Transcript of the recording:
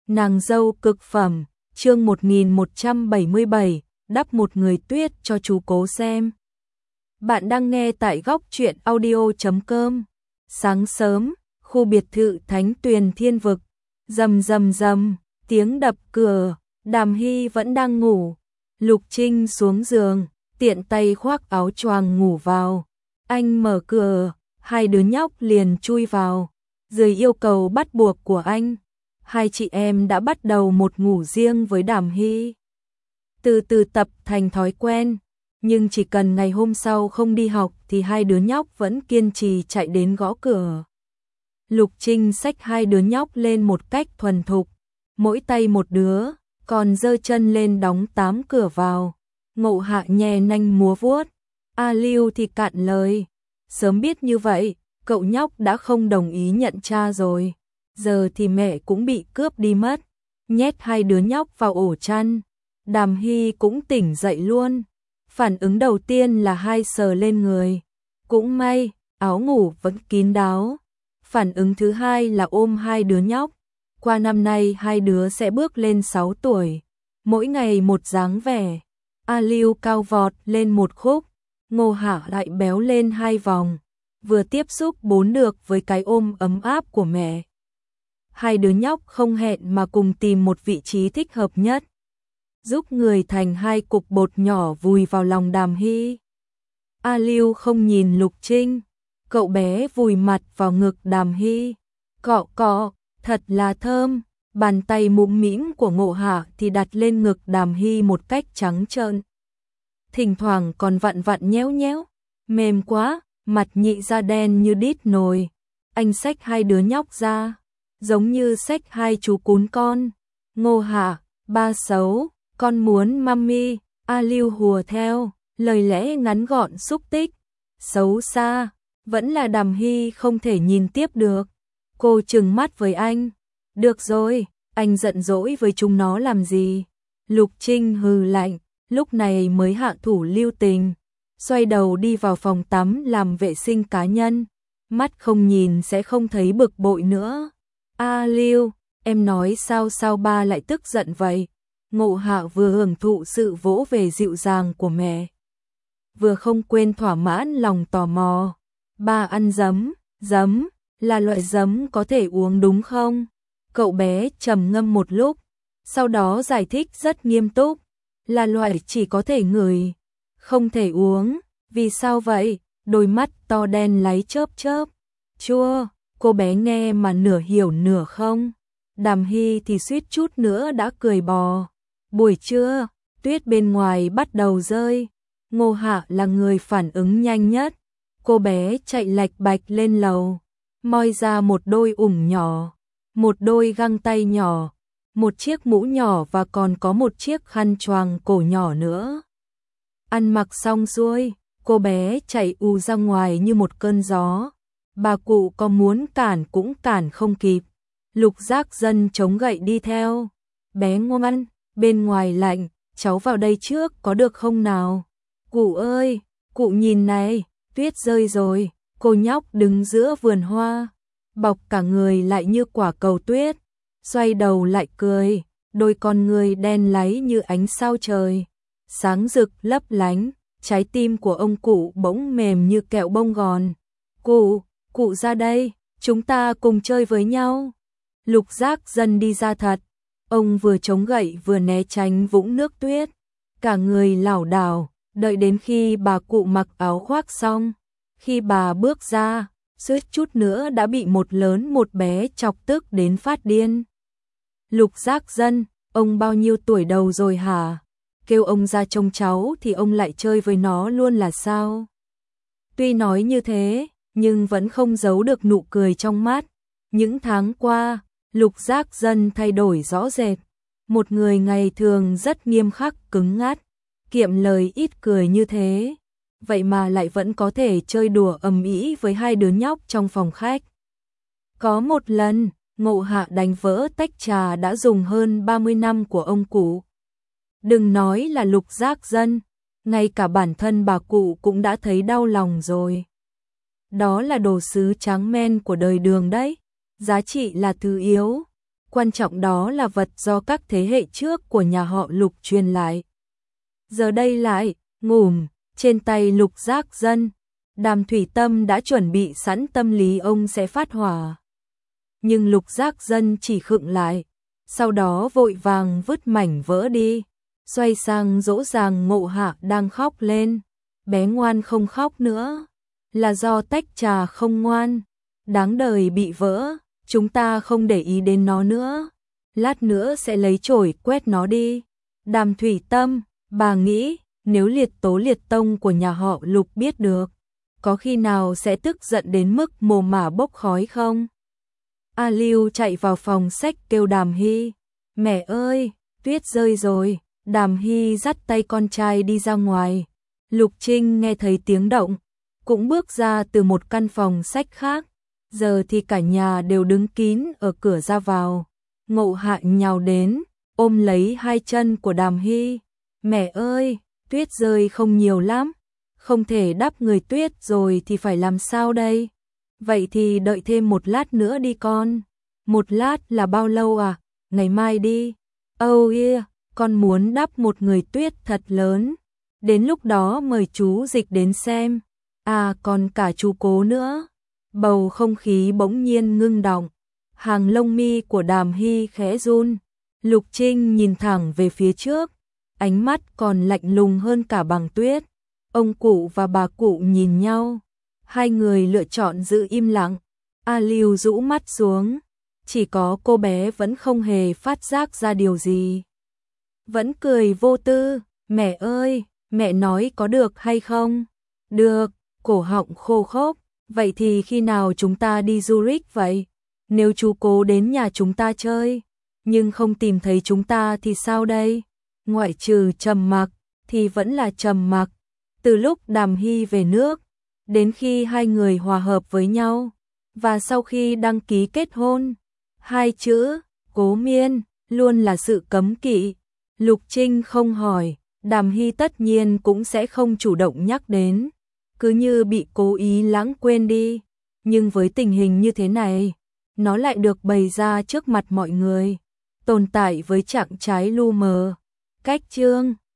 Nàng dâu cực phẩm, chương 1177, đắp một người tuyết cho chú Cố xem. Bạn đang nghe tại góc truyện audio.com. Sáng sớm, khu biệt thự Thánh Tuyền Thiên Vực, rầm rầm rầm, tiếng đập cửa, Đàm Hy vẫn đang ngủ. Lục Trinh xuống giường, tiện tay khoác áo choàng ngủ vào. Anh mở cửa, hai đứa nhóc liền chui vào. Dưới yêu cầu bắt buộc của anh, hai chị em đã bắt đầu một ngủ riêng với Đàm Hy. Từ từ tập thành thói quen, nhưng chỉ cần ngày hôm sau không đi học thì hai đứa nhóc vẫn kiên trì chạy đến gõ cửa. Lục Trinh xách hai đứa nhóc lên một cách thuần thục, mỗi tay một đứa, còn giơ chân lên đóng 8 cửa vào. Ngộ Hạ nhè nanh múa vuốt, A Lưu thì cạn lời. Sớm biết như vậy, cậu nhóc đã không đồng ý nhận cha rồi. Giờ thì mẹ cũng bị cướp đi mất. Nhét hai đứa nhóc vào ổ chăn, Đàm Hy cũng tỉnh dậy luôn. Phản ứng đầu tiên là hai sờ lên người. Cũng may, áo ngủ vẫn kín đáo. Phản ứng thứ hai là ôm hai đứa nhóc. Qua năm nay hai đứa sẽ bước lên 6 tuổi. Mỗi ngày một dáng vẻ. A Lưu cao vọt lên một khúc, Ngô Hạ lại béo lên 2 vòng. Vừa tiếp xúc 4 được với cái ôm ấm áp của mẹ. Hai đứa nhóc không hẹn mà cùng tìm một vị trí thích hợp nhất, giúp người thành hai cục bột nhỏ vùi vào lòng Đàm Hy. A Lưu không nhìn Lục Trinh, cậu bé vùi mặt vào ngực Đàm Hy, cọ cọ, thật là thơm. Bàn tay mũm mĩm của Ngộ Hạ thì đặt lên ngực Đàm Hy một cách trắng trợn, thỉnh thoảng còn vặn vặn nhéo nhéo, mềm quá. Mặt nhị da đen như đít nồi. Anh xách hai đứa nhóc ra, giống như xách hai chú cún con. Ngô Hạ, ba xấu, con muốn mami. A Lưu hùa theo, lời lẽ ngắn gọn xúc tích. Xấu xa, vẫn là Đàm Hy không thể nhìn tiếp được. Cô trừng mắt với anh. Được rồi, anh giận dỗi với chúng nó làm gì? Lục Trinh hừ lạnh, lúc này mới hạ thủ lưu tình. Xoay đầu đi vào phòng tắm làm vệ sinh cá nhân. Mắt không nhìn sẽ không thấy bực bội nữa. A Lưu, em nói sao ba lại tức giận vậy? Ngộ Hạ vừa hưởng thụ sự vỗ về dịu dàng của mẹ, vừa không quên thỏa mãn lòng tò mò. Ba ăn giấm là loại giấm có thể uống đúng không? Cậu bé trầm ngâm một lúc, sau đó giải thích rất nghiêm túc. Là loại chỉ có thể ngửi, không thể uống. Vì sao vậy? Đôi mắt to đen láy chớp chớp. Chua, cô bé nghe mà nửa hiểu nửa không. Đàm Hy thì suýt chút nữa đã cười bò. Buổi trưa, tuyết bên ngoài bắt đầu rơi. Ngô Hạ là người phản ứng nhanh nhất. Cô bé chạy lạch bạch lên lầu, moi ra một đôi ủng nhỏ, một đôi găng tay nhỏ, một chiếc mũ nhỏ và còn có một chiếc khăn choàng cổ nhỏ nữa. Ăn mặc xong xuôi, cô bé chạy ù ra ngoài như một cơn gió. Bà cụ có muốn cản cũng cản không kịp. Lục Giác Dân chống gậy đi theo. Bé ngoan, bên ngoài lạnh, cháu vào đây trước có được không nào? Cụ ơi, cụ nhìn này, tuyết rơi rồi. Cô nhóc đứng giữa vườn hoa, bọc cả người lại như quả cầu tuyết, xoay đầu lại cười, đôi con người đen láy như ánh sao trời, sáng rực lấp lánh. Trái tim của ông cụ bỗng mềm như kẹo bông gòn. Cụ ra đây, chúng ta cùng chơi với nhau. Lục Giác Dân đi ra thật. Ông vừa chống gậy vừa né tránh vũng nước tuyết, cả người lảo đảo, đợi đến khi bà cụ mặc áo khoác xong. Khi bà bước ra, suýt chút nữa đã bị một lớn một bé chọc tức đến phát điên. Lục Giác Dân, ông bao nhiêu tuổi đầu rồi hả? Kêu ông ra trông cháu thì ông lại chơi với nó luôn là sao? Tuy nói như thế, nhưng vẫn không giấu được nụ cười trong mắt. Những tháng qua, Lục Giác Dân thay đổi rõ rệt. Một người ngày thường rất nghiêm khắc cứng ngắt, kiệm lời ít cười như thế, vậy mà lại vẫn có thể chơi đùa ầm ĩ với hai đứa nhóc trong phòng khách. Có một lần, Ngộ Hạ đánh vỡ tách trà đã dùng hơn 30 năm của ông cụ. Đừng nói là Lục Giác Dân, ngay cả bản thân bà cụ cũng đã thấy đau lòng rồi. Đó là đồ sứ tráng men của đời Đường đấy, giá trị là thứ yếu. quan trọng đó là vật do các thế hệ trước của nhà họ Lục truyền lại. Giờ đây lại, ngủm, trên tay Lục Giác Dân, Đàm Thủy Tâm đã chuẩn bị sẵn tâm lý ông sẽ phát hỏa. Nhưng Lục Giác Dân chỉ khựng lại, sau đó vội vàng vứt mảnh vỡ đi, xoay sang dỗ dàng Ngộ Hạ đang khóc lên. Bé ngoan không khóc nữa, là do tách trà không ngoan, đáng đời bị vỡ, chúng ta không để ý đến nó nữa, lát nữa sẽ lấy chổi quét nó đi. Đàm Thủy Tâm, bà nghĩ, nếu liệt tố liệt tông của nhà họ Lục biết được, có khi nào sẽ tức giận đến mức mồ mả bốc khói không? A Lưu chạy vào phòng sách kêu Đàm Hy, mẹ ơi, tuyết rơi rồi. Đàm Hy dắt tay con trai đi ra ngoài. Lục Trinh nghe thấy tiếng động, cũng bước ra từ một căn phòng sách khác. Giờ thì cả nhà đều đứng kín ở cửa ra vào. Ngộ Hạ nhào đến, ôm lấy hai chân của Đàm Hy. Mẹ ơi, tuyết rơi không nhiều lắm, không thể đắp người tuyết rồi thì phải làm sao đây? Vậy thì đợi thêm một lát nữa đi con. Một lát là bao lâu à? Ngày mai đi. Oh yeah, con muốn đắp một người tuyết thật lớn. Đến lúc đó mời chú Dịch đến xem. À còn cả chú Cố nữa. Bầu không khí bỗng nhiên ngưng đọng. Hàng lông mi của Đàm Hy khẽ run. Lục Trinh nhìn thẳng về phía trước, ánh mắt còn lạnh lùng hơn cả băng tuyết. Ông cụ và bà cụ nhìn nhau, hai người lựa chọn giữ im lặng. A Lưu rũ mắt xuống, chỉ có cô bé vẫn không hề phát giác ra điều gì. Vẫn cười vô tư, mẹ ơi, mẹ nói có được hay không? Được, cổ họng khô khốc, vậy thì khi nào chúng ta đi Zurich vậy? Nếu chú Cố đến nhà chúng ta chơi, nhưng không tìm thấy chúng ta thì sao đây? Ngoại trừ trầm mặc, thì vẫn là trầm mặc. Từ lúc Đàm Hy về nước, đến khi hai người hòa hợp với nhau, và sau khi đăng ký kết hôn, hai chữ, Cố Miên, luôn là sự cấm kỵ. Lục Trinh không hỏi, Đàm Hy tất nhiên cũng sẽ không chủ động nhắc đến, cứ như bị cố ý lãng quên đi. Nhưng với tình hình như thế này, nó lại được bày ra trước mặt mọi người, tồn tại với trạng trái lu mờ. Cách chương